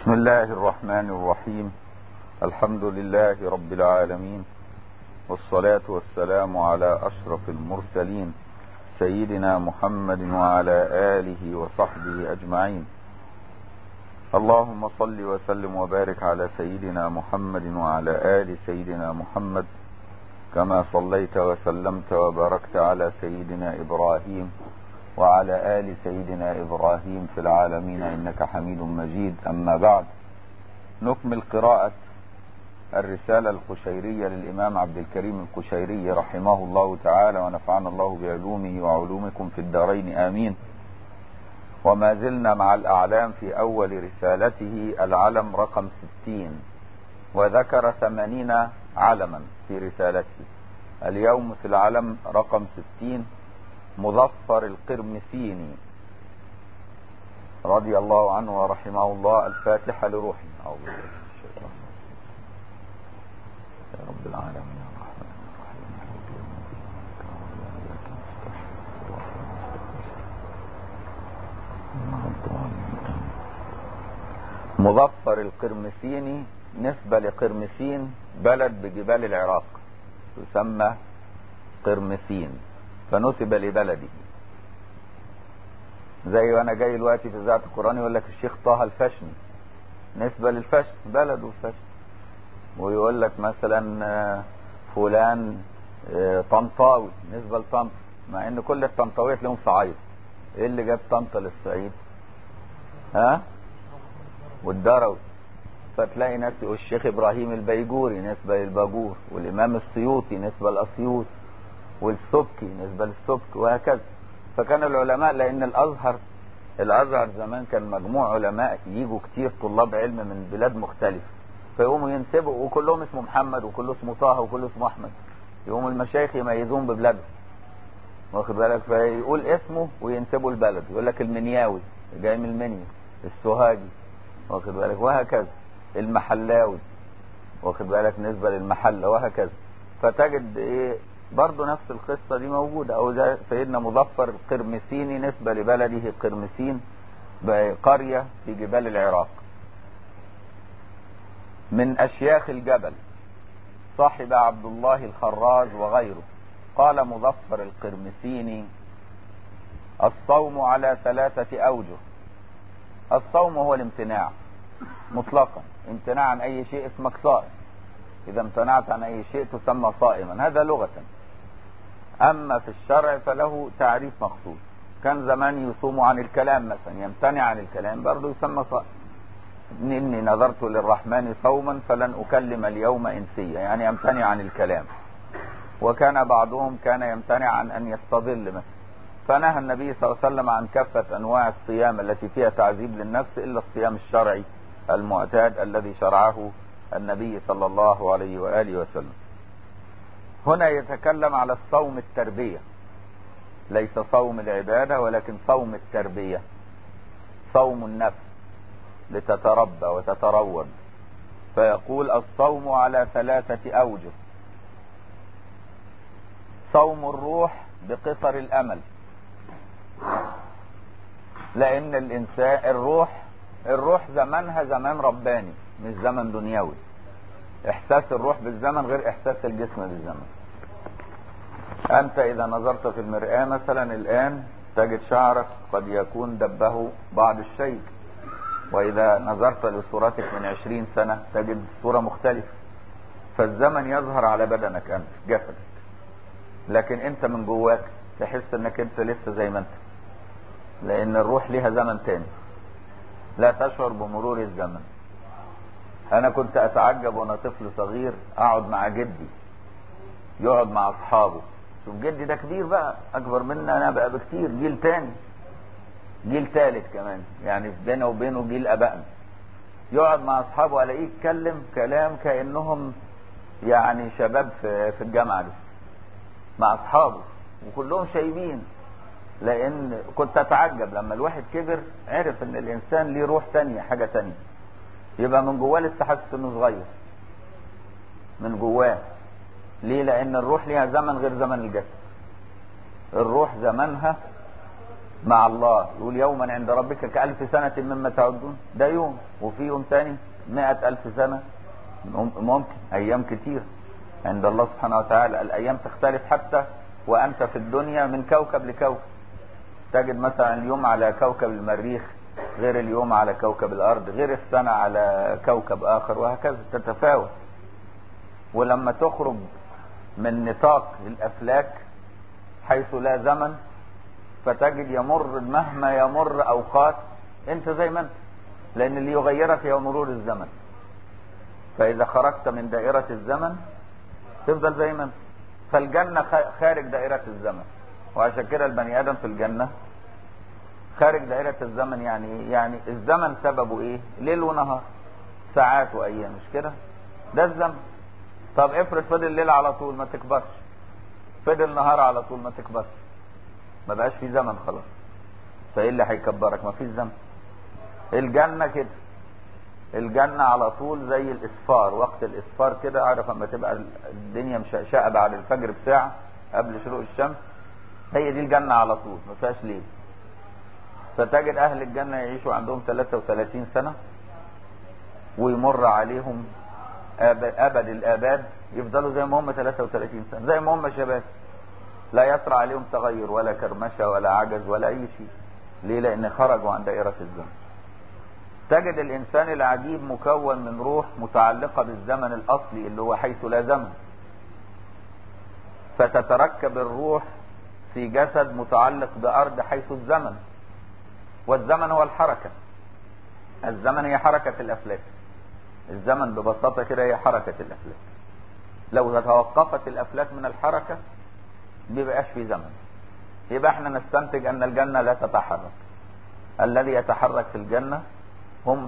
بسم الله الرحمن الرحيم. الحمد لله رب العالمين، والصلاة والسلام على أشرف المرسلين سيدنا محمد وعلى آله وصحبه أجمعين. اللهم صل وسلم وبارك على سيدنا محمد وعلى آل سيدنا محمد كما صليت وسلمت وباركت على سيدنا إبراهيم وعلى آل سيدنا إبراهيم في العالمين إنك حميد مجيد. أما بعد، نكمل قراءة الرسالة القشيرية للإمام عبد الكريم القشيري رحمه الله تعالى، ونفعنا الله بعلومه وعلومكم في الدارين آمين. وما زلنا مع الأعلام في أول رسالته العلم رقم 60، وذكر 80 علما في رسالته. اليوم في العلم رقم 60 مظفر القرمسيني رضي الله عنه ورحمه الله. الفاتحة لروحه. أعوذ بالله من الشيطان يا رب العالمين الرحمن الرحيم. مظفر القرمسيني نسبة لقرمسين، بلد بجبال العراق تسمى قرمسين، فنسب لبلده. زي وانا جاي دلوقتي في اذاعه القران يقول لك الشيخ طه الفشني، نسبه للفشن، بلده الفشن. ويقول لك مثلا فلان طنطاوي، نسبه لطنطا، مع ان كل الطنطاويه لهم صعيد. ايه اللي جاب طنطا للصعيد؟ والدروي. فتلاقي ناس يقول الشيخ ابراهيم البيجوري نسبه للباجور، والامام السيوطي نسبه للاسيوط، والسبكي نسبة للسبك، وهكذا. فكان العلماء، لأن الأزهر زمان كان مجموع علماء يجوا كتير طلاب علم من بلاد مختلفة، فيقوموا ينسبوا، وكلهم اسمه محمد وكله اسمه طه وكله اسمه أحمد، يقوموا المشايخ يميزون ببلادهم، واخد بالك؟ فيقول اسمه وينسبوا البلد، يقول لك المنياوي جاي من المنيا، السوهاجي، واخد بالك؟ وهكذا. المحلاوي، واخد بالك؟ نسبة للمحلة، وهكذا. فتجد برضه نفس القصة دي موجودة. أو زي سيدنا مظفر القرمسيني نسبة لبلده قرمسين، قرية في جبال العراق. من أشياخ الجبل، صاحب عبد الله الخراز وغيره. قال مظفر القرمسيني: الصوم على 3 أوجه. الصوم هو الامتناع مطلقا، امتناع عن أي شيء اسمك صائم. إذا امتنعت عن أي شيء تسمى صائما، هذا لغة. أما في الشرع فله تعريف مخصوص. كان زمان يصوم عن الكلام مثلا، يمتنع عن الكلام، برضه يسمى صائم. إني نذرت للرحمن صوما فلن أكلم اليوم إنسيا، يعني يمتنع عن الكلام. وكان بعضهم كان يمتنع عن أن يستظل مثلا. فنهى النبي صلى الله عليه وسلم عن كافة أنواع الصيام التي فيها تعذيب للنفس، إلا الصيام الشرعي المعتاد الذي شرعه النبي صلى الله عليه وآله وسلم. هنا يتكلم على الصوم التربية، ليس صوم العبادة ولكن صوم التربية، صوم النفس لتتربى وتتروض. فيقول: الصوم على 3 أوجه. صوم الروح بقصر الأمل، لأن الإنسان الروح زمنها زمان رباني مش زمن دنيوي. إحساس الروح بالزمن غير إحساس الجسم بالزمن. أنت إذا نظرت في المرآة مثلا الآن تجد شعرك قد يكون دبه بعض الشيء، وإذا نظرت لصورتك من 20 سنة تجد صورة مختلفة. فالزمن يظهر على بدنك أنت، جسدك، لكن أنت من جواك تحس أنك أنت لسه زي ما أنت، لأن الروح لها زمن تاني، لا تشعر بمرور الزمن. أنا كنت أتعجب وأنا طفل صغير أقعد مع جدي، يقعد مع أصحابه. شوف جدي ده كبير بقى، أكبر منا أنا بقى بكتير، جيل تاني، جيل ثالث كمان، يعني بينه وبينه جيل أبائنا. يقعد مع أصحابه ألاقيه يتكلم كلام كأنهم يعني شباب في الجامعة دي مع أصحابه، وكلهم شايبين. لأن كنت أتعجب لما الواحد كبر عرف إن الإنسان ليه روح تانية، حاجة تانية، يبقى من جواه لسه حاسس إنه صغير من جواه. ليه؟ لأن الروح ليها زمن غير زمن الجسد. الروح زمنها مع الله. يقول يوما عند ربك كألف سنة مما تعدون، ده يوم، وفي يوم تاني 100,000 سنة، ممكن أيام كتير عند الله سبحانه وتعالى. الأيام تختلف حتى وأنت في الدنيا من كوكب لكوكب. تجد مثلا اليوم على كوكب المريخ غير اليوم على كوكب الأرض، غير السنة على كوكب آخر، وهكذا تتفاوت. ولما تخرج من نطاق الأفلاك حيث لا زمن، فتجد يمر مهما يمر أوقات أنت زي ما أنت، لأن اللي يغيرك هو مرور الزمن. فإذا خرجت من دائرة الزمن تفضل زي ما أنت. فالجنة خارج دائرة الزمن، وعشان كده البني آدم في الجنة خارج دائرة الزمن. يعني الزمن سببه إيه؟ ليل ونهار، ساعات وأيام، مش كده؟ ده الزمن. طب افرض فضل ليل على طول ما تكبرش، فضل نهار على طول ما تكبرش، ما بقاش في زمن خلاص. فايه اللي هيكبرك؟ ما فيش زمن. الجنة كده، الجنة على طول زي الإسفار، وقت الإسفار كده، عارف اما تبقى الدنيا مشقشقة بعد الفجر بساعة قبل شروق الشمس، هي دي الجنة على طول، ما فيهاش ليل. فتجد أهل الجنة يعيشوا عندهم 33 سنة، ويمر عليهم أبد الآباد، يفضلوا زي ما هم 33 سنة، زي ما هم شباب، لا يسرع عليهم تغير ولا كرمشة ولا عجز ولا أي شيء. ليه؟ لأن خرجوا عن دائرة الزمن. تجد الإنسان العجيب مكون من روح متعلقة بالزمن الأصلي اللي هو حيث لا زمن، فتتركب الروح في جسد متعلق بأرض حيث الزمن، والزمن هو الحركة. الزمن هي حركة الأفلاك. الزمن ببساطة كده هي حركة الأفلاك. لو توقفت الأفلاك من الحركة بيبقاش في زمن. يبقى احنا نستنتج أن الجنة لا تتحرك. الذي يتحرك في الجنة هم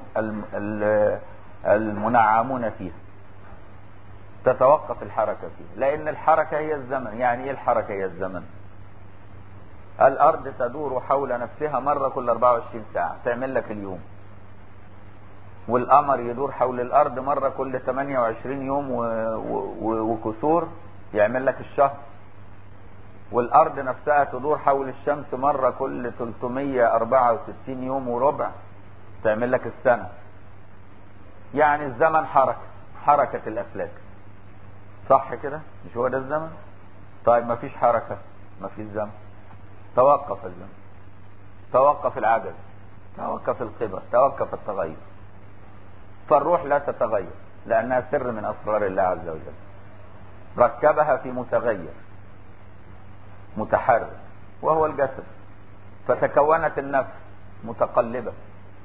المنعمون فيها، تتوقف الحركة فيها، لأن الحركة هي الزمن. يعني ايه الحركة هي الزمن؟ الأرض تدور حول نفسها مرة كل 24 ساعة، تعمل لك اليوم. والقمر يدور حول الأرض مرة كل 28 يوم وكسور، يعمل لك الشهر. والأرض نفسها تدور حول الشمس مرة كل 364 يوم وربع، تعمل لك السنة. يعني الزمن حركة الأفلاك، صح كده؟ مش هو ده الزمن؟ طيب ما فيش حركة، ما فيش زمن، توقف الزمن، توقف العجز، توقف القبر، توقف التغير. فالروح لا تتغير لأنها سر من أسرار الله عز وجل، ركبها في متغير متحرك وهو الجسد. فتكونت النفس متقلبة،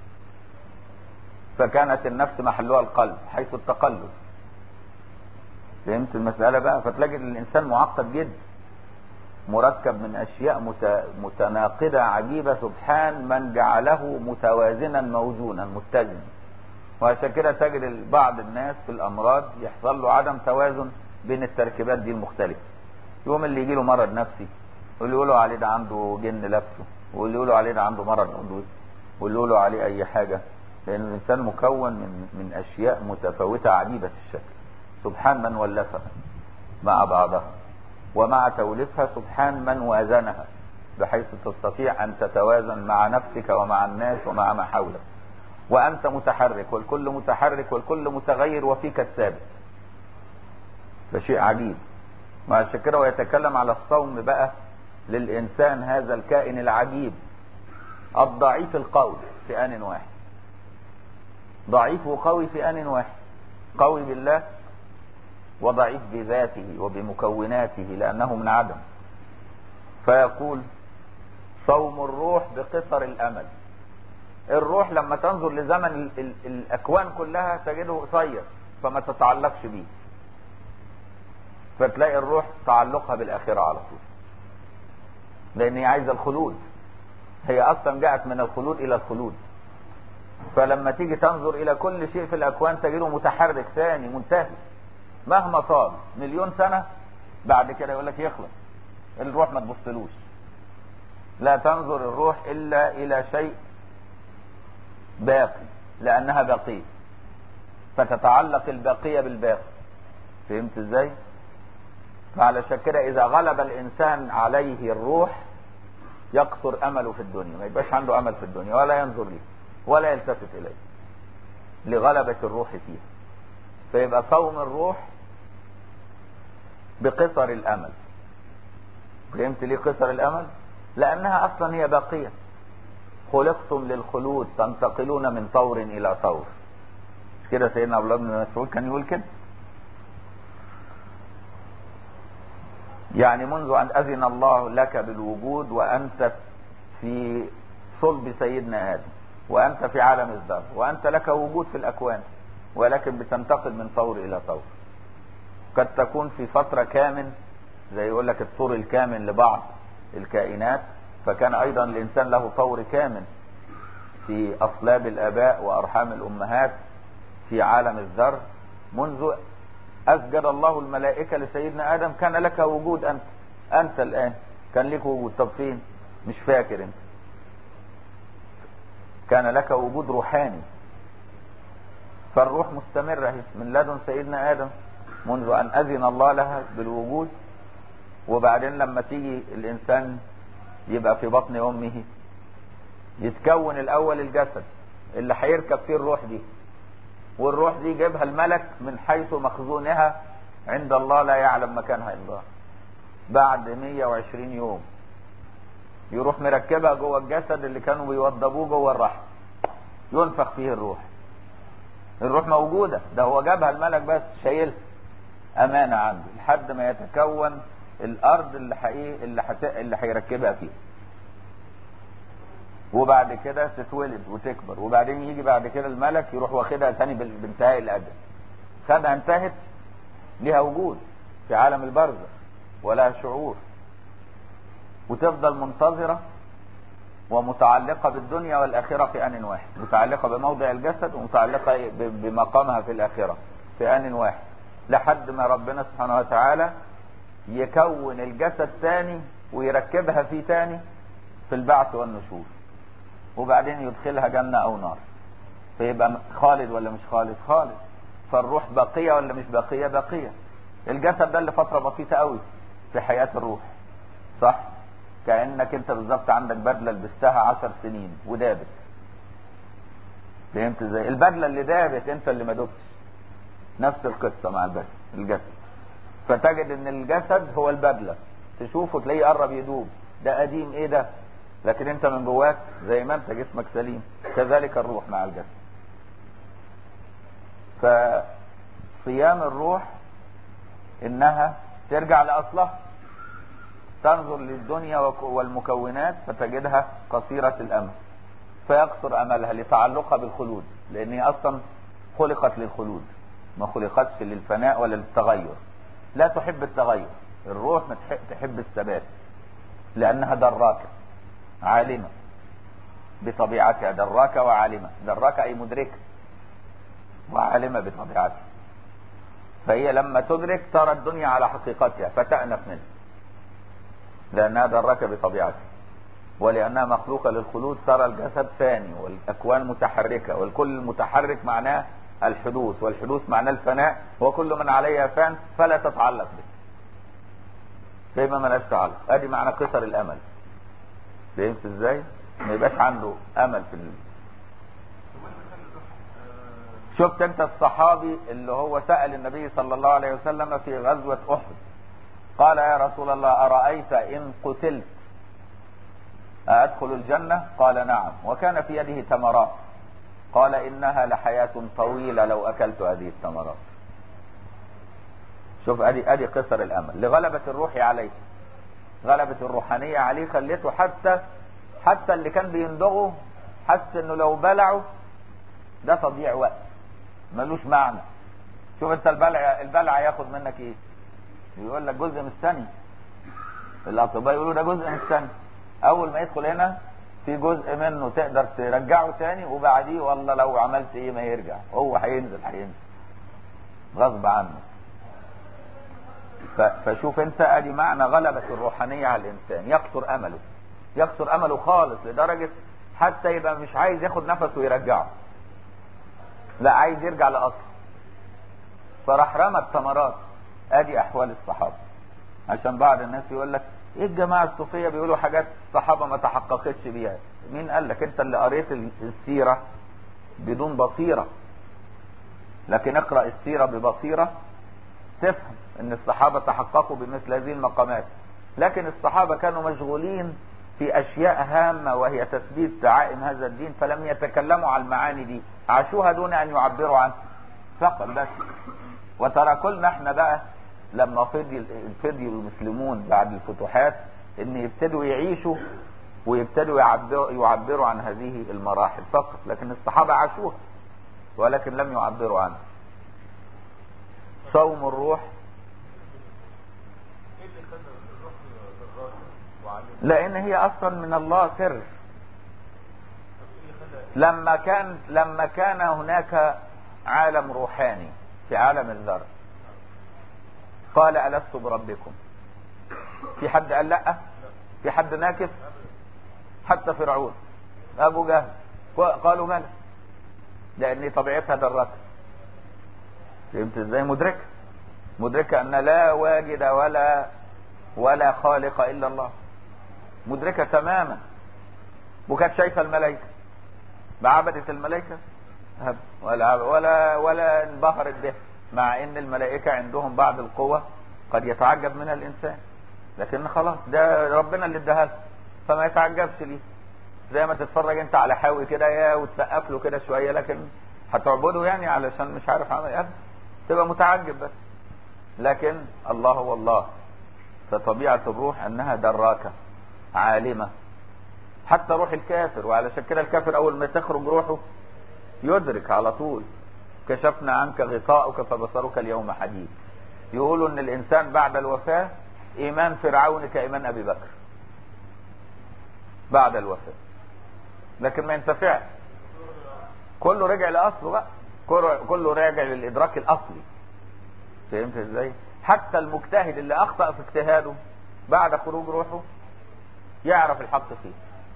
فكانت النفس محلها القلب حيث التقلب. فهمت المسألة بقى؟ فتلاقي الإنسان معقد جدا، مركب من أشياء متناقضة عجيبة. سبحان من جعله متوازنا موزونا متزنا. وعشان كده تجد بعض الناس في الأمراض يحصل له عدم توازن بين التركيبات دي المختلفة. يوم اللي يجي له مرض نفسي، واللي يقولوا عليه ده عنده جن لابسه، واللي يقولوا عليه ده عنده مرض عضوي، واللي يقولوا عليه أي حاجة. لأن الإنسان مكون من أشياء متفاوتة عجيبة الشكل. سبحان من ولفها مع بعضها، ومع توليفها سبحان من وازنها بحيث تستطيع أن تتوازن مع نفسك ومع الناس ومع ما حولك. وأنت متحرك، والكل متحرك، والكل متغير، وفيك الثابت. فشيء عجيب. وعشان كده ويتكلم على الصوم بقى للإنسان هذا الكائن العجيب الضعيف القوي في آن واحد. ضعيف وقوي في آن واحد، قوي بالله وضعيف بذاته وبمكوناته لأنه من عدم. فيقول صوم الروح بقصر الأمل. الروح لما تنظر لزمن الأكوان كلها تجده قصير، فما تتعلقش بيه، فتلاقي الروح تعلقها بالآخرة على طول، لأن هي عايزة الخلود. هي أصلا جاءت من الخلود إلى الخلود. فلما تيجي تنظر إلى كل شيء في الأكوان تجده متحرك ثاني منتهي، مهما طال 1,000,000 سنة بعد كده يقول لك يخلص. الروح ما تبصلوش، لا تنظر الروح إلا إلى شيء باقي، لأنها باقية، فتتعلق الباقية بالباقي. فهمت ازاي؟ فعلى كده إذا غلب الإنسان عليه الروح يقصر امله في الدنيا، ما يبقاش عنده امل في الدنيا ولا ينظر ليه ولا يلتفت اليه لغلبة الروح فيها. فيبقى صوم الروح بقصر الامل. فهمت ليه قصر الامل؟ لانها اصلا هي باقية. خلقتم للخلود تنتقلون من طور الى طور. مش كده سيدنا عبد الله بن مسعود كان يقول كده؟ يعني منذ ان اذن الله لك بالوجود وانت في صلب سيدنا ادم وانت في عالم الذر وانت لك وجود في الاكوان، ولكن بتنتقل من طور الى طور. قد تكون في فترة كامن زي يقول لك الطور الكامن لبعض الكائنات، فكان ايضا الانسان له طور كامن في اصلاب الاباء وارحام الامهات في عالم الذر. منذ اسجد الله الملائكة لسيدنا ادم كان لك وجود انت الان كان لك وجود. طب فين؟ مش فاكر انت. كان لك وجود روحاني. فالروح مستمرة من لدن سيدنا ادم منذ ان اذن الله لها بالوجود. وبعدين لما تيجي الانسان يبقى في بطن امه يتكون الاول الجسد اللي هيركب فيه الروح دي، والروح دي جابها الملك من حيث مخزونها عند الله لا يعلم مكانها الا الله. بعد 120 يوم يروح مركبها جوه الجسد اللي كانوا بيوضبوه جوه الرحم، ينفخ فيه الروح. الروح موجودة، ده هو جابها الملك بس شايلها امانة عنده لحد ما يتكون الارض اللي هيركبها فيه. وبعد كده تتولد وتكبر، وبعدين يجي بعد كده الملك يروح واخدها ثاني بانتهاء الاجل. خدها انتهت، ليها وجود في عالم البرزخ ولا شعور، وتفضل منتظرة ومتعلقة بالدنيا والآخرة في آن واحد، متعلقة بموضع الجسد ومتعلقة بمقامها في الآخرة في آن واحد، لحد ما ربنا سبحانه وتعالى يكون الجسد ثاني ويركبها فيه ثاني في البعث والنشور، وبعدين يدخلها جنة أو نار. فيبقى خالد ولا مش خالد؟ خالد. فالروح باقية ولا مش باقية؟ باقية. الجسد ده اللي فترة بسيطة قوي في حياة الروح، صح؟ كأنك انت بالظبط عندك بدلة لبستها 10 سنين ودابت. فهمت ازاي؟ البدلة اللي دابت انت اللي ما دبتش. نفس القصة مع الجسد. فتجد ان الجسد هو البدلة، تشوفه تلاقيه قرب يدوب، ده قديم ايه ده، لكن انت من جواك زي ما انت جسمك سليم. كذلك الروح مع الجسد. فصيام الروح انها ترجع لاصلها، تنظر للدنيا والمكونات فتجدها قصيرة الامل، فيقصر املها لتعلقها بالخلود، لان هي اصلا خلقت للخلود، ما خلقتش للفناء ولا للتغير. لا تحب التغير. الروح ما تحب الثبات، لانها دراكة عالمة بطبيعتها. دراكة وعالمة. دراكة اي مدركة، وعالمة بطبيعتها. فهي لما تدرك ترى الدنيا على حقيقتها فتأنف منها، لأنها دراكة بطبيعتها. ولأنها مخلوقة للخلود ترى الجسد فاني والأكوان متحركة، والكل متحرك معناه الحدوث، والحدوث معناه الفناء، وكل من عليها فان فلا تتعلق به. فيبقى ملاش تعلق. ادي معنى قصر الامل. فهمت ازاي؟ ما يبقاش عنده امل في شفت انت الصحابي اللي هو سأل النبي صلى الله عليه وسلم في غزوة احد، قال يا رسول الله أرأيت إن قتلت أدخل الجنة؟ قال نعم. وكان في يده تمرات، قال إنها لحياة طويلة لو أكلت هذه التمرات. شوف ادي قصر الامل لغلبة الروح عليه. غلبة الروحانية عليه خليته حتى اللي كان بيندغه حس انه لو بلعه ده تضييع وقت ملوش معنى. شوف انت البلع ياخد منك ايه؟ يقول لك جزء من الثانية. الاطباء يقولوا ده جزء من الثانية. اول ما يدخل هنا في جزء منه تقدر ترجعه تاني، وبعديه والله لو عملت ايه ما يرجع، هو هينزل غصب عنه. فشوف انت ادي معنى غلبة الروحانية على الانسان. يقصر امله خالص لدرجة حتى يبقى مش عايز ياخد نفسه ويرجعه، لا عايز يرجع لاصله. فراح رمى الثمرات. ادي احوال الصحابة. عشان بعض الناس يقول لك ايه الجماعة الصوفية بيقولوا حاجات الصحابة ما تحققتش بيها؟ مين قال لك؟ انت اللي قريت السيرة بدون بصيرة. لكن اقرأ السيرة ببصيرة تفهم ان الصحابة تحققوا بمثل هذه المقامات. لكن الصحابة كانوا مشغولين في اشياء هامة وهي تثبيت دعائم هذا الدين، فلم يتكلموا عن المعاني دي، عاشوها دون ان يعبروا عنها فقط بس. وتركلنا احنا بقى لما فضي المسلمون بعد الفتوحات ان يبتدوا يعيشوا ويبتدوا يعبروا عن هذه المراحل فقط. لكن الصحابة عاشوها ولكن لم يعبروا عنها. صوم الروح لان هي اصلا من الله سر. لما كان هناك عالم روحاني في عالم الذر قال ألست بربكم؟ في حد قال لا؟ في حد ناكف؟ حتى فرعون ابو جهل قالوا بلى، لان طبيعتها درته. فهمت ازاي؟ مدركه ان لا واجد ولا خالق الا الله، مدركه تماما. وكانت شايفه الملائكه، بعبدت الملائكه ولا انبهرت به، مع ان الملائكه عندهم بعض القوة قد يتعجب منها الانسان، لكن خلاص ده ربنا اللي اداها له فما يتعجبش ليه. زي ما تتفرج انت على حاوي كده يا وتسقف له كده شويه، لكن هتعبده يعني علشان مش عارف عمل ايه؟ تبقى متعجب بس. لكن الله هو الله. فطبيعه الروح انها دراكه عالمه، حتى روح الكافر. وعلشان كده الكافر اول ما تخرج روحه يدرك على طول. كشفنا عنك غطاءك فبصرك اليوم حديد. يقولوا ان الانسان بعد الوفاه ايمان فرعون كايمان ابي بكر بعد الوفاه، لكن ما ينتفعش. كله رجع لاصله بقى، كله راجع للادراك الاصلي. فهمت ازاي؟ حتى المجتهد اللي اخطأ في اجتهاده بعد خروج روحه يعرف الحق فيه.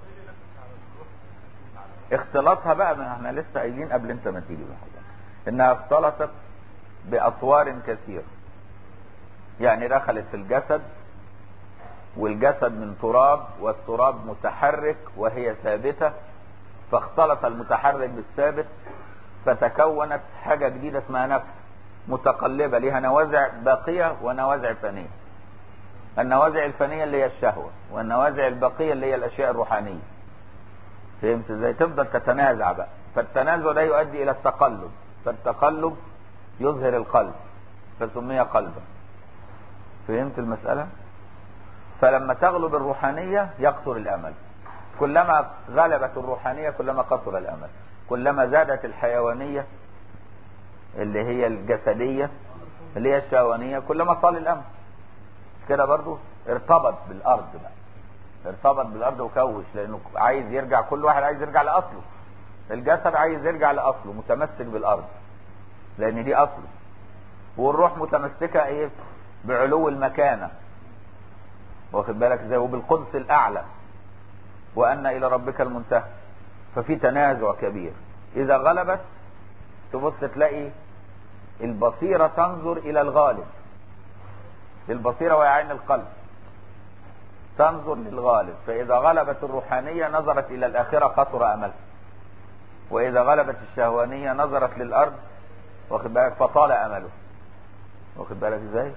اختلاطها بقى، ما احنا لسه قايلين قبل انت ما تيجي بحاجة انها اختلطت باطوار كثيرة. يعني دخلت في الجسد، والجسد من تراب، والتراب متحرك وهي ثابتة، فاختلط المتحرك بالثابت فتكونت حاجة جديدة اسمها نفس متقلبة لها نوازع باقية ونوازع فانية. النوازع الفانية اللي هي الشهوة، والنوازع الباقية اللي هي الاشياء الروحانية. فهمت ازاي؟ تفضل تتنازع بقى، فالتنازع ده يؤدي الى التقلب، فالتقلب يظهر القلب فسمي قلبا. فهمت المسألة؟ فلما تغلب الروحانية يقصر الامل. كلما غلبت الروحانية كلما قصر الامل. كلما زادت الحيوانية اللي هي الجسدية اللي هي الشهوانية كلما طال الامل. كده برضو ارتبط بالارض بقى، ارتبط بالارض وكوش، لانه عايز يرجع، كل واحد عايز يرجع لاصله. الجسد عايز يرجع لاصله، متمسك بالارض لان دي اصله. والروح متمسكة ايه؟ بعلو المكانة، واخد بالك ازاي؟ وبالقدس الاعلى، وان الى ربك المنتهى. ففي تنازع كبير. اذا غلبت تبص تلاقي البصيرة تنظر الى الغالب. البصيرة وهي عين القلب تنظر للغالب. فاذا غلبت الروحانية نظرت الى الاخرة قصر املها، واذا غلبت الشهوانية نظرت للارض، واخد بالك، فطال امله. واخد بالك ازاي؟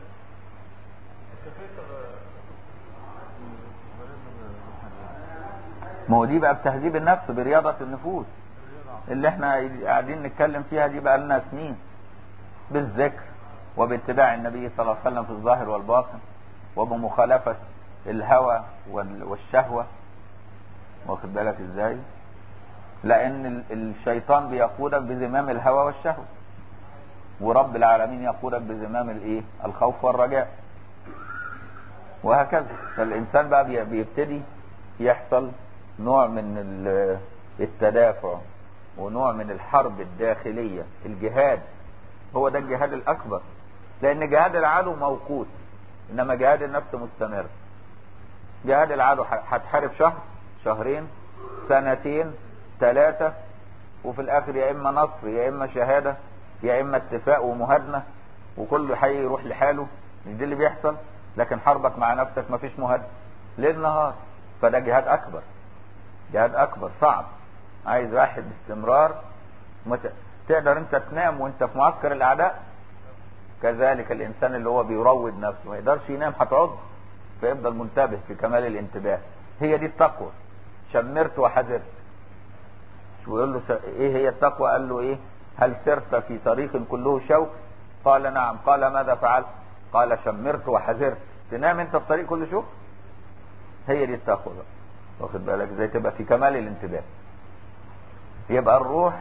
ما هو دي بقى بتهذيب النفس، برياضة النفوس اللي احنا قاعدين نتكلم فيها دي بقى لنا سنين، بالذكر وباتباع النبي صلى الله عليه وسلم في الظاهر والباطن، وبمخالفة الهوى والشهوة. واخد بالك ازاي؟ لان الشيطان بيقودك بزمام الهوى والشهوة، ورب العالمين يقودك بزمام الايه؟ الخوف والرجاء، وهكذا. فالانسان بقى بيبتدي يحصل نوع من التدافع، ونوع من الحرب الداخلية. الجهاد هو ده الجهاد الاكبر، لان جهاد العدو موقوت، انما جهاد النفس مستمر. جهاد العدو هتحارب شهر، شهرين، سنتين، 3، وفي الاخر يا اما نصر يا اما شهادة يا اما اتفاق ومهادنة، وكل حي يروح لحاله. مش ده اللي بيحصل؟ لكن حربك مع نفسك مفيش مهادنة، ليل نهار. فده جهاد اكبر، جهاد اكبر صعب، عايز واحد باستمرار. تقدر انت تنام وانت في معسكر الاعداء؟ كذلك الانسان اللي هو بيروض نفسه ما يقدرش ينام، هتعض، فيفضل منتبه في كمال الانتباه. هي دي التقوى. شمرت وحذرت. ويقول له ايه هي التقوى؟ قال له ايه؟ هل سرت في طريق كله شوك؟ قال نعم. قال ماذا فعلت؟ قال شمرت وحذرت. تنام انت في طريق كله شوك؟ هي دي التقوى بقى. واخد بالك ازاي؟ تبقى في كمال الانتباه. يبقى الروح،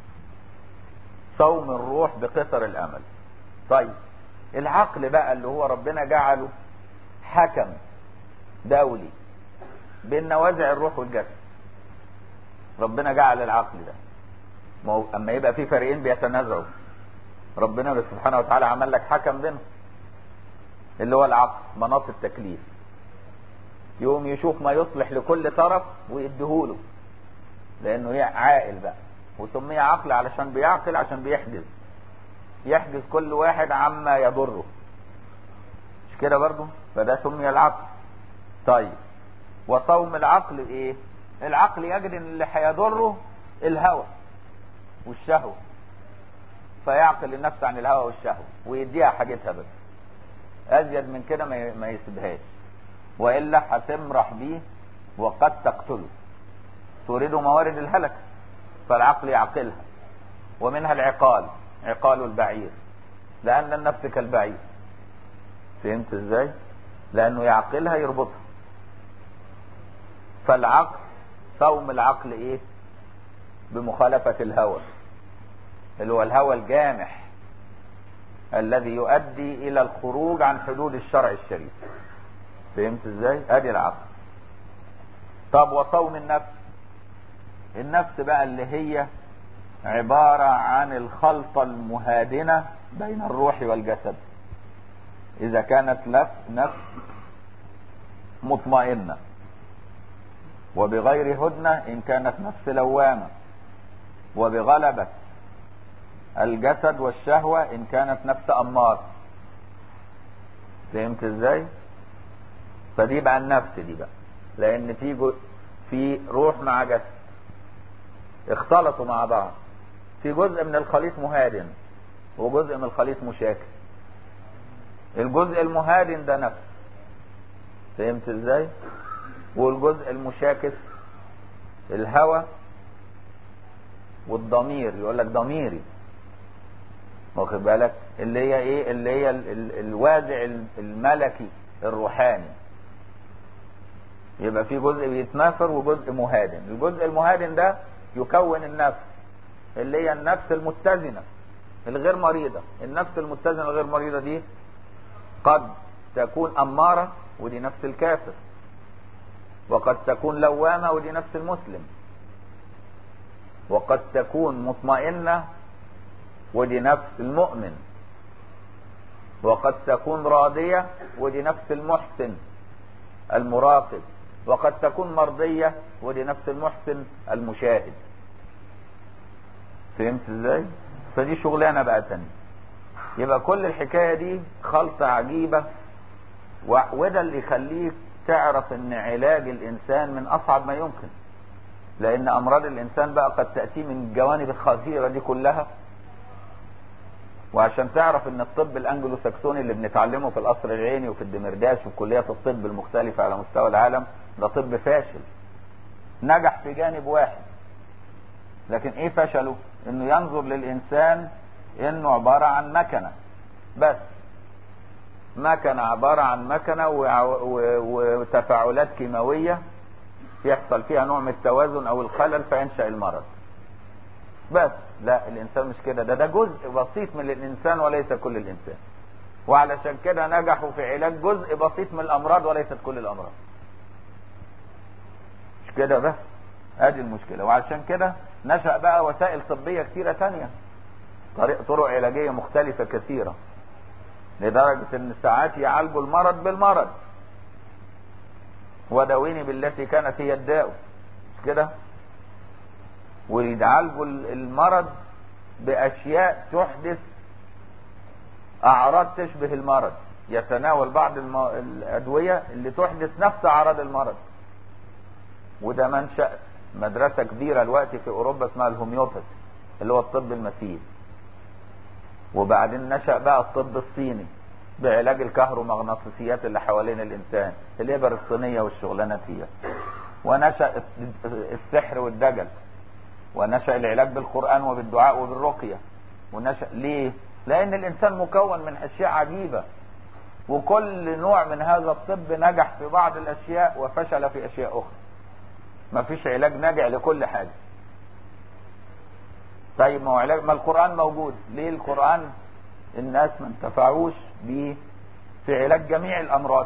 صوم الروح بقصر الامل. طيب العقل بقى اللي هو ربنا جعله حكم دولي بين نوازع الروح والجسد. ربنا جعل العقل ده، ما هو اما يبقى في فريقين بيتنازعوا، ربنا سبحانه وتعالى عمل لك حكم بينهم اللي هو العقل، مناط التكليف. يقوم يشوف ما يصلح لكل طرف ويديهوله، لانه هي عاقل بقى، وسمي عقل علشان بيعقل، عشان يحجز كل واحد عما يضره. مش كده برضو؟ فده سمي العقل. طيب وصوم العقل ايه؟ العقل يجد ان اللي هيضره الهوى والشهوة، فيعقل النفس عن الهوى والشهوة ويديها حاجتها بس، ازيد من كده ما يسيبهاش، والا هتمرح بيه وقد تقتله، تورد موارد الهلك. فالعقل يعقلها. ومنها العقال، عقال البعير، لان النفس كالبعير. فهمت ازاي؟ لانه يعقلها يربطها. فالعقل، صوم العقل ايه؟ بمخالفة الهوى، اللي هو الهوى الجامح الذي يؤدي الى الخروج عن حدود الشرع الشريف. فهمت ازاي؟ ادي العقل. طب وصوم النفس، النفس بقى اللي هي عبارة عن الخلطة المهادنة بين الروح والجسد. اذا كانت نفس مطمئنة، وبغير هدنة ان كانت نفس لوامة، وبغلبة الجسد والشهوة ان كانت نفس امارة. فهمت ازاي؟ فدي بقى النفس دي بقى، لان في روح مع جسد اختلطوا مع بعض، في جزء من الخليط مهادن وجزء من الخليط مشاكس. الجزء المهادن ده نفس، فهمت ازاي؟ والجزء المشاكس الهوى والضمير، يقول لك ضميري، واخد بالك؟ اللي هي ايه؟ اللي هي الوازع الملكي الروحاني. يبقى في جزء بيتناثر وجزء مهادن. الجزء المهادن ده يكون النفس اللي هي النفس المتزنة الغير مريضة. النفس المتزنة الغير مريضة دي قد تكون أمارة، ودي نفس الكافر، وقد تكون لوامة، ودي نفس المسلم، وقد تكون مطمئنة، ودي نفس المؤمن، وقد تكون راضية، ودي نفس المحسن المراقب، وقد تكون مرضية، ودي نفس المحسن المشاهد. فهمت ازاي؟ فدي شغلانة بقى تانية. يبقى كل الحكاية دي خلطة عجيبة، وده اللي يخليك تعرف ان علاج الانسان من اصعب ما يمكن، لان امراض الانسان بقى قد تأتي من الجوانب الخطيرة دي كلها. وعشان تعرف ان الطب الانجلو ساكسوني اللي بنتعلمه في القصر العيني وفي الدمرداش وفي كليات الطب المختلفة على مستوى العالم، ده طب فاشل، نجح في جانب واحد. لكن ايه فشله؟ انه ينظر للانسان انه عبارة عن مكنة بس، مكنة عبارة عن مكنة وتفاعلات كيماوية يحصل فيها نوع من التوازن او الخلل فينشأ المرض بس. لا، الانسان مش كده، ده جزء بسيط من الانسان وليس كل الانسان. وعلشان كده نجحوا في علاج جزء بسيط من الامراض وليست كل الامراض. مش كده بس، ادي المشكلة. وعلشان كده نشأ بقى وسائل طبية كثيرة تانية، طرق علاجية مختلفة كثيرة، لدرجة ان ساعات يعالجوا المرض بالمرض. وداويني بالتي كانت هي الداء، مش كده؟ ويعالجوا المرض باشياء تحدث اعراض تشبه المرض. يتناول بعض الأدوية اللي تحدث نفس أعراض المرض. وده منشأ مدرسة كبيرة دلوقتي في أوروبا اسمها الهوميوباثي، اللي هو الطب المسيحي. وبعدين نشأ بقى الطب الصيني بعلاج الكهرومغناطيسيات اللي حوالين الإنسان، الإبر الصينية والشغلانات فيها. ونشأ السحر والدجل، ونشأ العلاج بالقرآن وبالدعاء وبالرقية. ونشأ ليه؟ لأن الإنسان مكون من أشياء عجيبة، وكل نوع من هذا الطب نجح في بعض الأشياء وفشل في أشياء أخرى. ما فيش علاج ناجع لكل حاجة. طيب ما هو علاج، ما القرآن موجود، ليه القرآن الناس ما انتفعوش بيه في علاج جميع الأمراض؟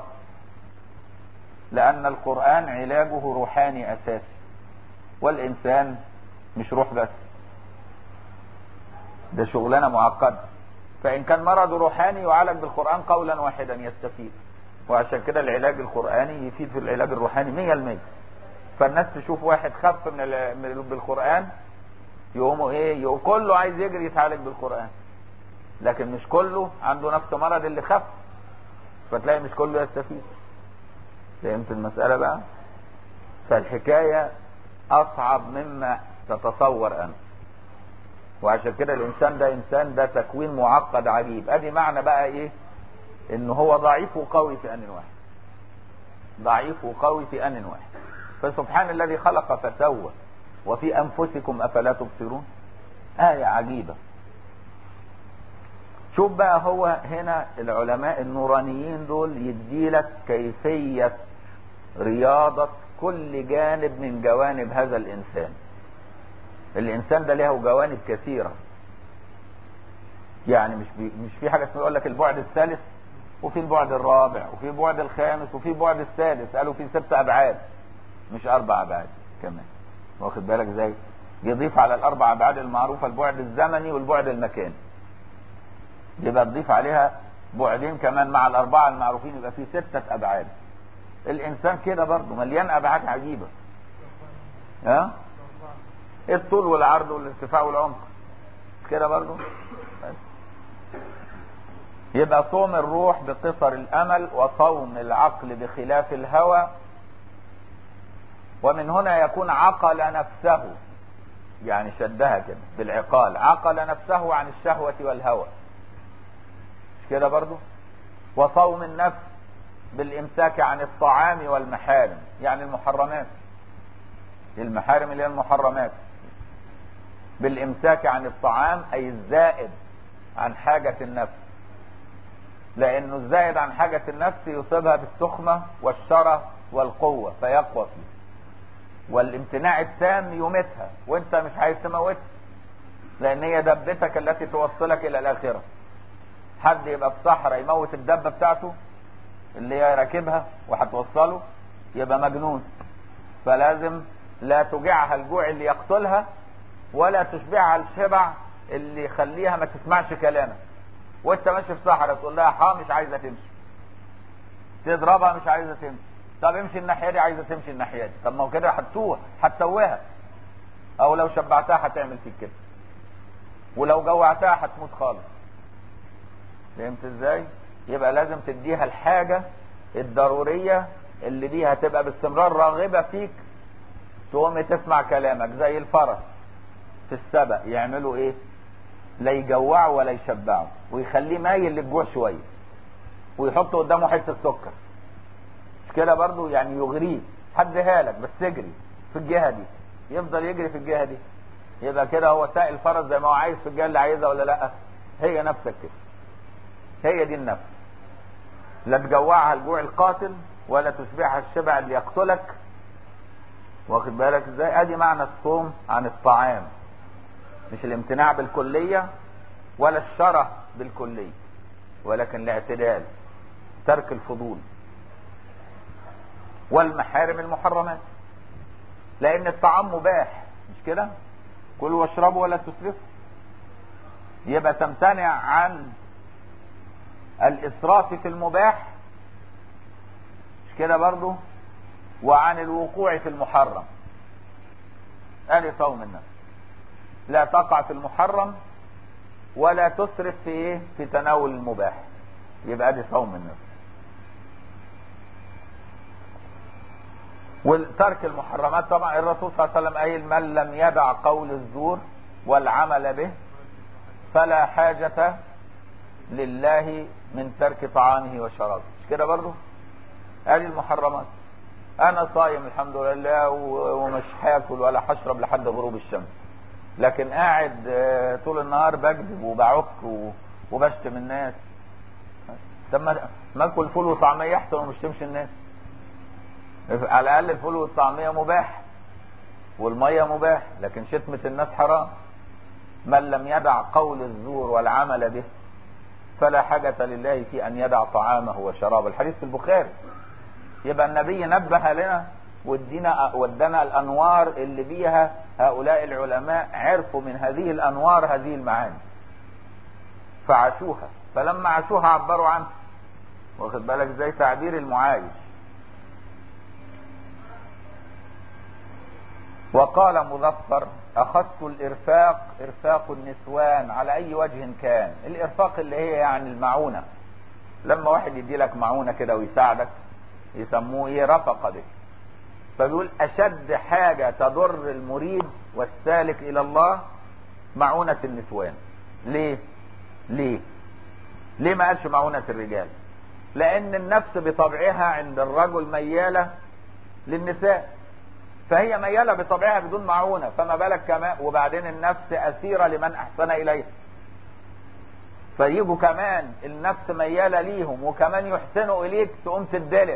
لأن القرآن علاجه روحاني أساسي، والإنسان مش روح بس، ده شغلانة معقدة. فإن كان مرض روحاني يعالج بالقرآن قولا واحدا يستفيد. وعشان كده العلاج القرآني يفيد في العلاج الروحاني 100%. فالناس تشوف واحد خف بالقرآن يقوموا ايه، يقوم كله عايز يجري يتعالج بالقرآن، لكن مش كله عنده نفس مرض اللي خف، فتلاقي مش كله يستفيد. فهمت المسألة بقى؟ فالحكاية أصعب مما تتصور أنت. وعشان كده الإنسان ده تكوين معقد عجيب. أدي معنى بقى إيه؟ إن هو ضعيف وقوي في آن واحد. ضعيف وقوي في آن واحد. فسبحان الذي خلق فسوى وفي أنفسكم أفلا تبصرون. آية عجيبة. شوف بقى، هو هنا العلماء النورانيين دول يديلك كيفية رياضة كل جانب من جوانب هذا الإنسان. الإنسان ده له جوانب كثيرة، يعني مش في حاجة اسمها يقول لك البعد الثالث وفي البعد الرابع وفي البعد الخامس وفي البعد السادس، قالوا في 6 أبعاد مش 4 أبعاد كمان. واخد بالك ازاي؟ يضيف على ال4 أبعاد المعروفة البعد الزمني والبعد المكاني، يبقى تضيف عليها بعدين كمان مع ال4 المعروفين، يبقى في 6 أبعاد. الإنسان كده برضه مليان أبعاد عجيبة. ها؟ الطول والعرض والارتفاع والعمق كده برضه. يبقى صوم الروح بقصر الأمل، وصوم العقل بخلاف الهوى. ومن هنا يكون عقل نفسه، يعني شدها كده بالعقال، عقل نفسه عن الشهوة والهوى، مش كده برضو. وصوم النفس بالامساك عن الطعام والمحارم، يعني المحرمات، المحارم اللي هي المحرمات. بالامساك عن الطعام أي الزائد عن حاجة النفس، لأنه الزائد عن حاجة النفس يصيبها بالسخمة والشره والقوة فيقوى فيه، والامتناع التام يميتها وانت مش عايز تموتها، لان هي دبتك التي توصلك الى الاخرة. حد يبقى في صحراء يموت الدبة بتاعته اللي هي راكبها وهتوصله، يبقى مجنون. فلازم لا تجعها الجوع اللي يقتلها، ولا تشبعها الشبع اللي يخليها ما تسمعش كلامك. وانت ماشي في صحراء تقول لها مش عايزة تمشي، تضربها مش عايزة تمشي، طب امشي الناحية دي، عايزة تمشي الناحية دي، طب ما هو كده هتتوه، هتتوهها. او لو شبعتها هتعمل فيك كده، ولو جوعتها هتموت خالص. فهمت ازاي؟ يبقى لازم تديها الحاجة الضرورية اللي بيها تبقى باستمرار راغبة فيك، تقوم تسمع كلامك. زي الفرس في السبق يعملوا ايه؟ لا يجوعوا ولا يشبعوا، ويخليه مايل للجوع شوية، ويحطوا قدامه حتة سكر، مش كده برضو؟ يعني يغريه، حدها لك بس اجري في الجهة دي، يفضل يجري في الجهة دي. يبقى كده هو ساق الفرس زي ما هو عايز في الجهة اللي عايزها، ولا لا؟ هي نفسك كده، هي دي النفس. لا تجوعها الجوع القاتل ولا تشبعها الشبع اللي يقتلك. واخد بالك ازاي؟ ادي معنى الصوم عن الطعام، مش الامتناع بالكلية ولا الشره بالكلية، ولكن الاعتدال، ترك الفضول. والمحارم المحرمات، لان الطعام مباح، مش كده؟ كلوا واشربوا ولا تسرفوا. يبقى تمتنع عن الاسراف في المباح، مش كده برضو؟ وعن الوقوع في المحرم. ادي صوم النفس، لا تقع في المحرم ولا تسرف في ايه؟ في تناول المباح. يبقى دي صوم النفس. وترك المحرمات طبعا الرسول صلى الله عليه وسلم قايل من لم يدع قول الزور والعمل به فلا حاجة لله من ترك طعامه وشرابه. مش كده برضه؟ ادي المحرمات. انا صايم الحمد لله ومش هاكل ولا هشرب لحد غروب الشمس، لكن قاعد طول النهار بكذب وبعك وبشتم الناس. طب ما اكل فول وطعميه احسن وما اشتمش الناس. على الاقل الفول والطعميه مباح والميه مباح، لكن شتمه الناس حرام. من لم يدع قول الزور والعمل به فلا حاجة لله في ان يدع طعامه وشرابه. الحديث في البخاري. يبقى النبي نبه لنا ودنا الانوار اللي بيها هؤلاء العلماء عرفوا من هذه الانوار هذه المعاني فعاشوها، فلما عاشوها عبروا عنها. واخد بالك زي تعبير المعايش. وقال مظفر اخذت الارفاق ارفاق النسوان على اي وجه كان. الارفاق اللي هي يعني المعونة، لما واحد يدي لك معونة كده ويساعدك يسموه ايه؟ رفق بك. فبيقول اشد حاجة تضر المريد والسالك الى الله معونة النسوان. ليه ما قالش معونة الرجال؟ لان النفس بطبعها عند الرجل ميالة للنساء، فهي ميالة بطبعها بدون معونة، فما بالك كمان. وبعدين النفس أسيرة لمن أحسن إليها، فيجوا كمان النفس ميالة ليهم وكمان يحسنوا إليك، تقوم تدلق،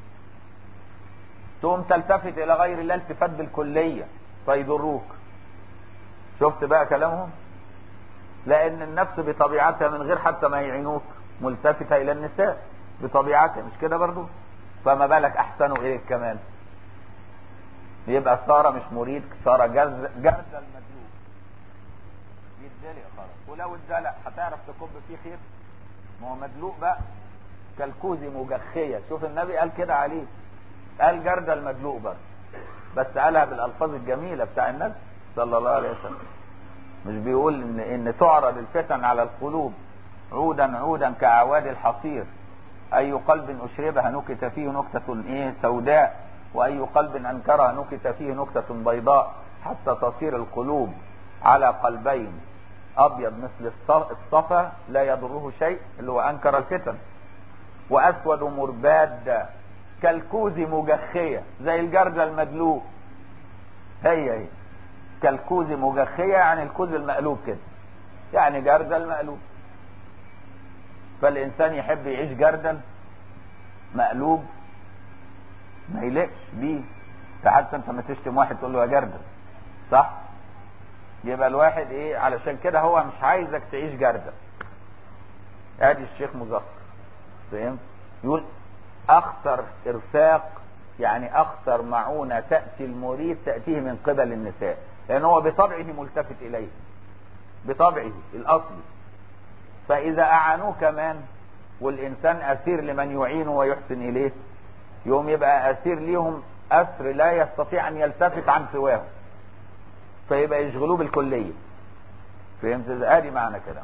تقوم تلتفت إلى غير الله التفات بالكلية فيضروك. شفت بقى كلامهم؟ لأن النفس بطبيعتها من غير حتى ما يعينوك ملتفتة إلى النساء بطبيعتها، مش كده برضو؟ فما بالك أحسنوا إليك كمان. يبقى صار مش مريد، صار جرد المدلوق، يتدلق خلاص. ولو اتدلق هتعرف تكب فيه خير؟ ما هو مدلوق بقى كالكوز مجخية. شوف النبي قال كده عليه، قال جرد المدلوق بس قالها بالالفاظ الجميلة بتاع النبي صلى الله عليه وسلم. مش بيقول ان تعرض الفتن على القلوب عودا عودا كأعواد الحصير، اي قلب اشربها نكت فيه نكتة ايه سوداء، واي قلب انكرها نكت فيه نكتة بيضاء، حتى تصير القلوب على قلبين ابيض مثل الصفا لا يضره شيء اللي هو انكر الفتن، واسود مرباد كالكوز مجخية زي الجرد المدلوق. هي كالكوز مجخية يعني الكوز المقلوب كده، يعني جرد المقلوب. فالانسان يحب يعيش جردل مقلوب ما يلقش بيه. فحتى انت ما تشتم واحد تقول له يا جردل، صح؟ يبقى الواحد ايه؟ علشان كده هو مش عايزك تعيش جردل. ادي الشيخ مظفر فهمت؟ يقول اخطر ارفاق يعني اخطر معونة تأتي المريد تأتيه من قبل النساء، لان هو بطبعه ملتفت اليه بطبعه الاصلي. فاذا اعانوه كمان والانسان اسير لمن يعينه ويحسن اليه، يوم يبقى اسير ليهم اسر لا يستطيع ان يلتفت عن سواه، فيبقى يشغلوه بالكلية. فهمت؟ ادي معنى كلام.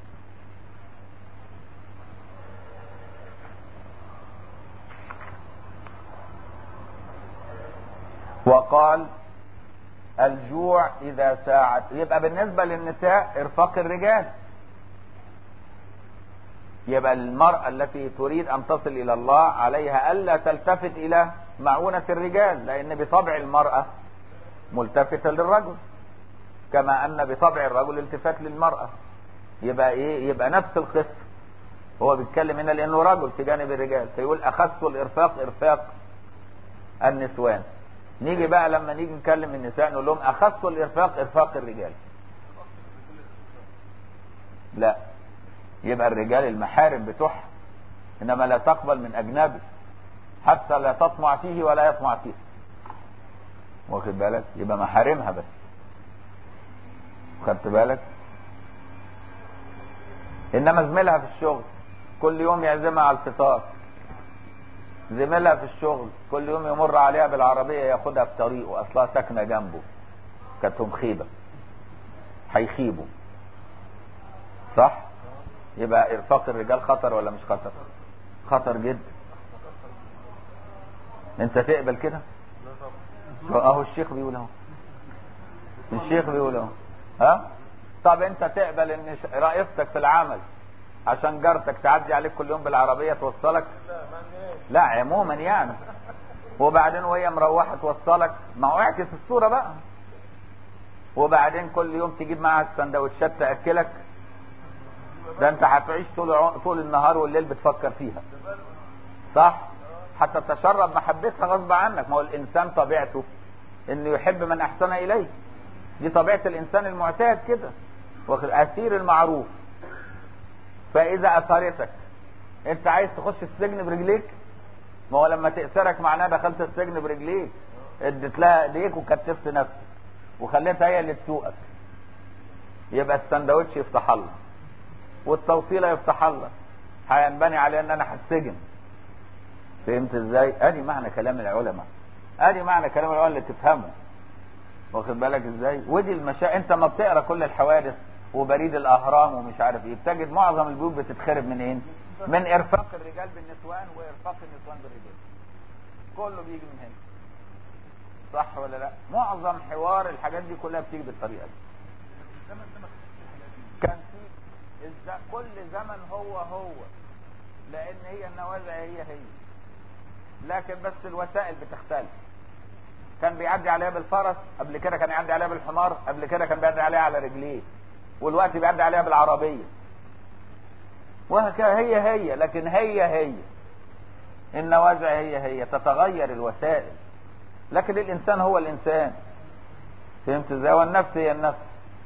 وقال الجوع اذا ساعد. يبقى بالنسبة للنساء ارفاق الرجال. يبقى المرأة التي تريد ان تصل الى الله عليها الا تلتفت الى معونة الرجال، لان بطبع المرأة ملتفتة للرجل كما ان بطبع الرجل التفات للمرأة. يبقى ايه؟ يبقى نفس القصة. هو بيتكلم هنا لانه رجل في جانب الرجال، فيقول اخذت الارفاق ارفاق النسوان. نيجي بقى لما نيجي نكلم النساء نقول لهم اخذت الارفاق ارفاق الرجال. لا، يبقى الرجال المحارم بتوعها، انما لا تقبل من اجنبي حتى لا تطمع فيه ولا يطمع فيه. واخد بالك؟ يبقى محارمها بس. خدت بالك؟ انما زميلها في الشغل كل يوم يعزمها على الفطار، زميلها في الشغل كل يوم يمر عليها بالعربية ياخدها في طريقه، اصلها ساكنة جنبه، كانتهم خيبة، هيخيبوا، صح؟ يبقى ارفاق الرجال خطر ولا مش خطر؟ خطر جدا. انت تقبل كده؟ اهو الشيخ بيقول اهو، الشيخ بيقول اهو. ها؟ طب انت تقبل ان رئيستك في العمل عشان جارتك تعدي عليك كل يوم بالعربية توصلك؟ لا عموما يعني. وبعدين وهي مروحة توصلك، ما هو اعكس الصورة بقى. وبعدين كل يوم تجيب معاك سندوتشات تأكلك، ده انت هتعيش طول النهار والليل بتفكر فيها، صح؟ حتى تشرب محبتها غصب عنك. ما هو الانسان طبيعته انه يحب من احسن اليه، دي طبيعة الانسان المعتاد كده، اسير المعروف. فاذا اثرتك انت عايز تخش السجن برجليك، ما هو لما تأثرك معناه دخلت السجن برجليك، اديت لها ايديك وكتفت نفسك وخليتها هي اللي تسوقك، يبقى السندوتش يفتح الله والتوصيله يفتح الله، هينبني عليه ان انا هتسجن. فهمت ازاي؟ ادي معنى كلام العلماء، ادي معنى كلام العلماء اللي تفهمه، واخد بالك ازاي؟ ودي انت ما بتقرا كل الحوادث وبريد الاهرام ومش عارف ايه، بتجد معظم البيوت بتتخرب منين؟ من ارفاق الرجال بالنسوان وارفاق النسوان بالرجال، كله بيجي من هنا، صح ولا لا؟ معظم حوار الحاجات دي كلها بتيجي بالطريقه دي. كان في كل زمن هو لان هي النوازع هي لكن بس الوسائل بتختلف. كان بيعدي عليها بالفرس، قبل كده كان يعدي عليها بالحمار، قبل كده كان بيعدي عليها على رجليه، والوقت بيعدي عليها بالعربيه، وهكذا. هي لكن هي النوازع هي تتغير الوسائل، لكن الانسان هو الانسان. فهمت ازاي؟ والنفس هي النفس.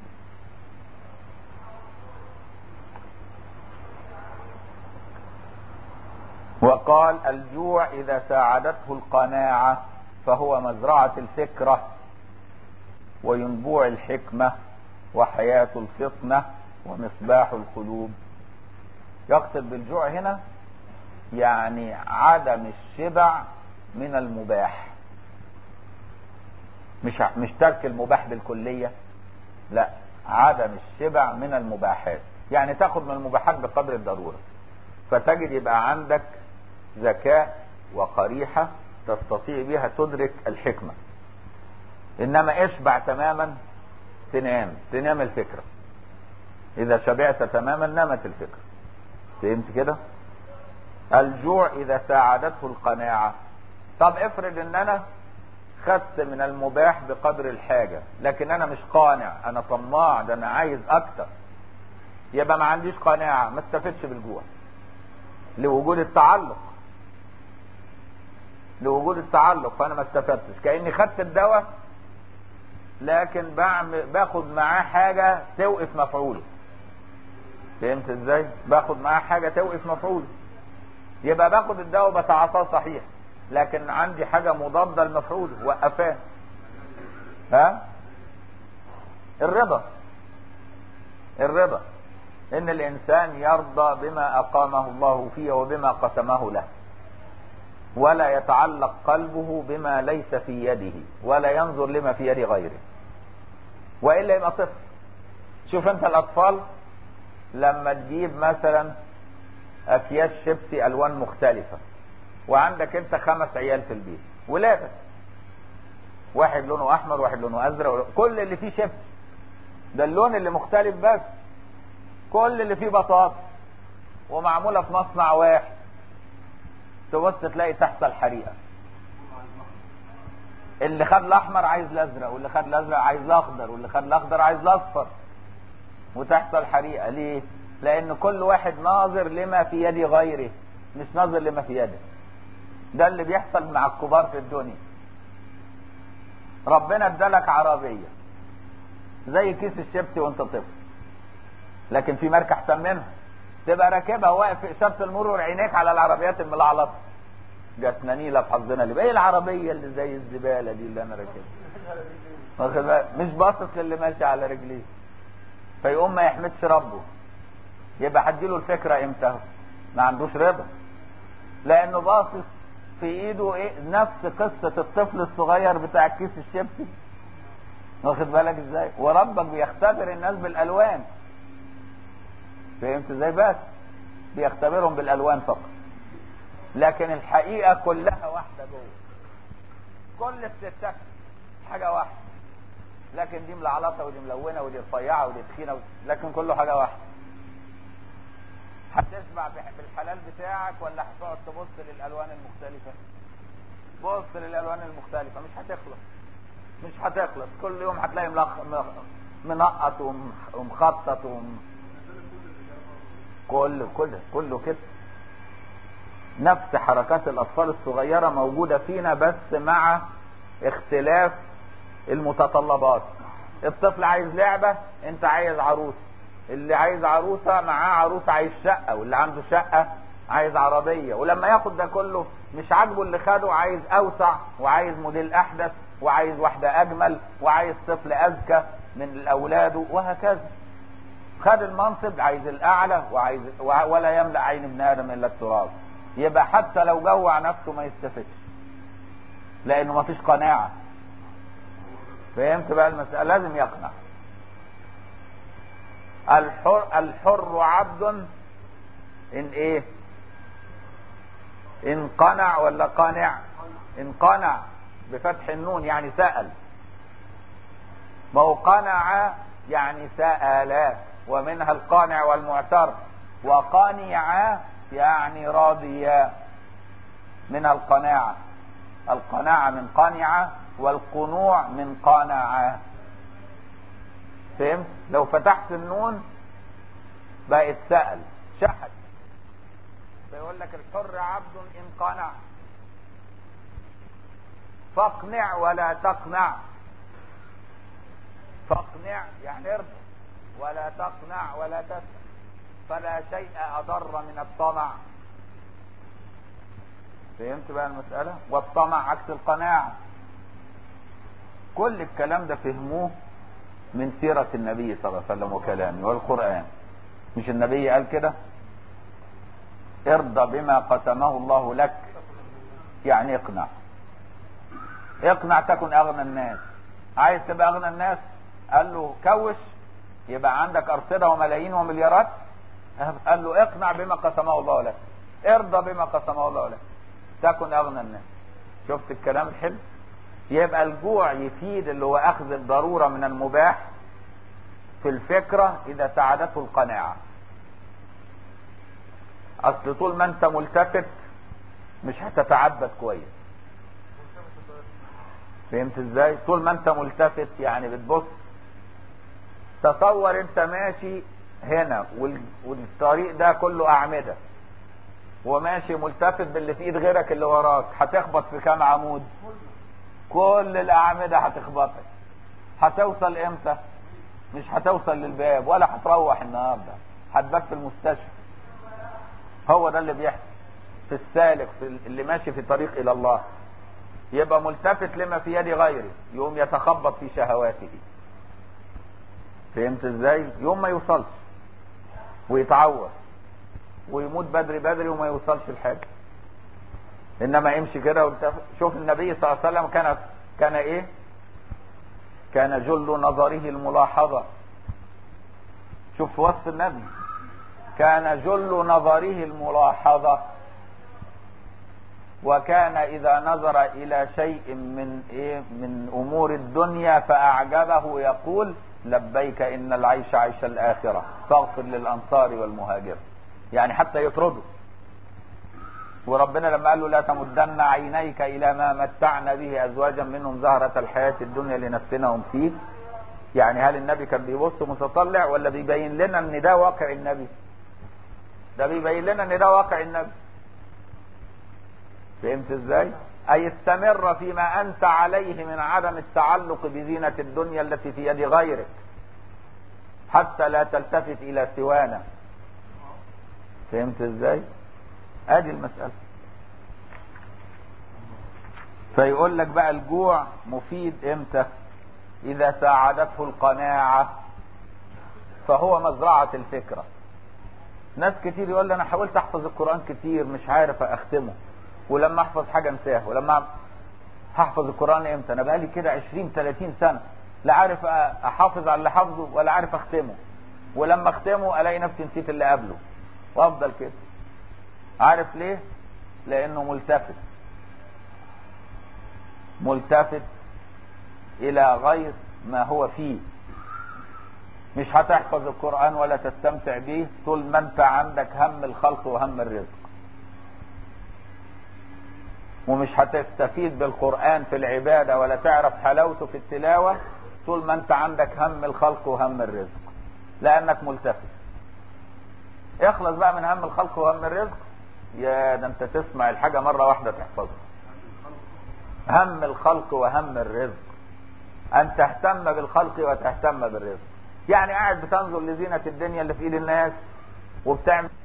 وقال الجوع اذا ساعدته القناعة فهو مزرعة الفكرة وينبوع الحكمة وحياة الفطنة ومصباح القلوب. يقصد بالجوع هنا يعني عدم الشبع من المباح، مش ترك المباح بالكلية، لا، عدم الشبع من المباحات، يعني تاخد من المباحات بقدر الضرورة، فتجد يبقى عندك ذكاء وقريحة تستطيع بها تدرك الحكمة. انما اشبع تماما تنام الفكرة، اذا شبعت تماما نامت الفكرة. فهمت كده؟ الجوع اذا ساعدته القناعة. طب افرض ان انا خدت من المباح بقدر الحاجة لكن انا مش قانع، انا طماع، ده انا عايز اكتر، يبقى ما عنديش قناعة، ما استفدش بالجوع، لوجود التعلق فانا ما استفدتش، كأني خدت الدواء لكن باخد معاه حاجة توقف مفعوله. فهمت ازاي؟ باخد معاه حاجة توقف مفعوله، يبقى باخد الدواء بتعاطاه صحيح لكن عندي حاجة مضادة لمفعوله وقفاه. ها؟ الرضا ان الانسان يرضى بما اقامه الله فيه وبما قسمه له، ولا يتعلق قلبه بما ليس في يده، ولا ينظر لما في يد غيره، وإلا يبقى طفل. شوف انت الاطفال لما تجيب مثلا اكياس شيبسي الوان مختلفة، وعندك انت 5 عيال في البيت ولادك، واحد لونه احمر واحد لونه ازرق، كل اللي فيه شيبسي، ده اللون اللي مختلف بس، كل اللي فيه بطاطس ومعمولة في مصنع واحد، تبص تلاقي تحصل حريقة. اللي خد الاحمر عايز الازرق، واللي خد الازرق عايز الاخضر، واللي خد الاخضر عايز الاصفر، وتحصل حريقة. ليه؟ لان كل واحد ناظر لما في يد غيره، مش ناظر لما في يده. ده اللي بيحصل مع الكبار في الدنيا. ربنا ادالك عربية زي كيس الشيبسي وانت طفل، لكن في ماركة احسن منها، تبقى راكبها واقف في اشارة المرور عينيك على العربيات الملعلطة. جاتنا نيلة في حظنا اللي ايه العربية اللي زي الزبالة دي اللي انا راكبها، مش باصص للي ماشي على رجليه، فيقوم ما يحمدش ربه. يبقى هديله الفكرة امتى؟ ما عندوش رضا، لانه باصص في ايده ايه؟ نفس قصة الطفل الصغير بتاع كيس الشيبسي، واخد بالك ازاي؟ وربك بيختبر الناس بالالوان. فهمت ازاي؟ بس بيختبرهم بالالوان فقط، لكن الحقيقة كلها واحدة جوه. كل الستات حاجة واحدة، لكن دي ملعلطة ودي ملونة ودي رفيعة ودي تخينة لكن كله حاجة واحدة. هتشبع بالحلال بتاعك ولا هتقعد تبص للالوان المختلفة؟ بص للالوان المختلفة، مش هتخلص. كل يوم هتلاقي منقط ومخطط كله كده. نفس حركات الاطفال الصغيرة موجودة فينا، بس مع اختلاف المتطلبات. الطفل عايز لعبة، انت عايز عروسة. اللي عايز عروسة معاه عروسة عايز شقة، واللي عنده شقة عايز عربية. ولما ياخد ده كله مش عاجبه اللي خده، عايز اوسع وعايز موديل احدث وعايز واحدة اجمل وعايز طفل اذكى من اولاده وهكذا. خد المنصب عايز الاعلى وعايز ولا يملأ عين ابن ادم الا التراب. يبقى حتى لو جوع نفسه ما يستفدش، لانه ما فيش قناعة. فهمت بقى المسألة؟ لازم يقنع. الحر عبد ان ايه؟ ان قنع ولا قانع؟ ان قنع بفتح النون يعني سأل. ما هو قنع يعني سأل، ومنها القانع والمعتر. وقانع يعني راضيا، من القناعة. القناعة من قانعة، والقنوع من قانعة. فهمت؟ لو فتحت النون بقت سأل، شحت. فيقول لك الحر عبد إن قنع. فاقنع ولا تقنع. فاقنع يعني ارضى، ولا تقنع ولا تسأل، فلا شيء أضر من الطمع. فهمت بقى المسألة؟ والطمع عكس القناعة. كل الكلام ده فهموه من سيرة النبي صلى الله عليه وسلم وكلامه والقرآن. مش النبي قال كده؟ ارضى بما قسمه الله لك، يعني اقنع. اقنع تكن اغنى الناس. عايز تبقى اغنى الناس؟ قال له كوش يبقى عندك ارصدة وملايين ومليارات. قال له اقنع بما قسمه الله لك، ارضى بما قسمه الله لك تكن اغنى الناس. شفت الكلام الحلو؟ يبقى الجوع يفيد اللي هو اخذ الضرورة من المباح في الفكرة اذا ساعدته القناعة. اصل طول ما انت ملتفت مش هتتعبد كويس. فهمت ازاي؟ طول ما انت ملتفت يعني بتبص. تصور انت ماشي هنا والطريق ده كله اعمدة، وماشي ملتفت باللي في ايد غيرك اللي وراك، هتخبط في كام عمود؟ كل الاعمدة هتخبطك. هتوصل امتى؟ مش هتوصل للباب ولا هتروح النهارده، هتبات في المستشفى. هو ده اللي بيحصل في السالك، في اللي ماشي في طريق الى الله. يبقى ملتفت لما في يد غيره، يقوم يتخبط في شهواته. فهمت ازاي؟ يوم ما يوصلش ويتعور ويموت بدري وما يوصلش الحاجة. انما يمشي كده شوف النبي صلى الله عليه وسلم كان ايه؟ كان جل نظره الملاحظة. شوف في وصف النبي، كان جل نظره الملاحظة. وكان اذا نظر الى شيء من امور الدنيا فاعجبه يقول لبيك ان العيش عيش الاخرة فاغفر للانصار والمهاجر. يعني حتى يطرده. وربنا لما قال له لا تمدن عينيك الى ما متعنا به ازواجا منهم زهرة الحياة الدنيا لنفتنهم فيه. يعني هل النبي كان بيبص متطلع ولا بيبين لنا ان ده واقع النبي؟ ده بيبين لنا ان ده واقع النبي. فهمت ازاي؟ اي استمر فيما انت عليه من عدم التعلق بزينة الدنيا التي في يد غيرك حتى لا تلتفت الى سوانا. فهمت ازاي؟ ادي المسألة. فيقول لك بقى الجوع مفيد امتى؟ اذا ساعدته القناعة، فهو مزرعة الفكرة. ناس كتير يقول لي انا حاولت احفظ القرآن كتير مش عارف اختمه، ولما احفظ حاجة انساه، ولما هحفظ القرآن امتى؟ انا بقالي كده 20-30 سنة لا عارف احافظ على اللي حافظه ولا عارف اختمه. ولما اختمه الاقي نفسي نسيت اللي قبله وافضل كده. عارف ليه؟ لانه ملتفت الى غير ما هو فيه. مش هتحفظ القرآن ولا تستمتع به طول ما انت عندك هم الخلق وهم الرزق، ومش هتستفيد بالقرآن في العبادة ولا تعرف حلاوته في التلاوة طول ما انت عندك هم الخلق وهم الرزق، لانك ملتفت. اخلص بقى من هم الخلق وهم الرزق، يا ده انت تسمع الحاجة مرة واحدة تحفظها. هم الخلق وهم الرزق، ان تهتم بالخلق وتهتم بالرزق. يعني قاعد بتنظر لزينة الدنيا اللي في ايد الناس وبتعمل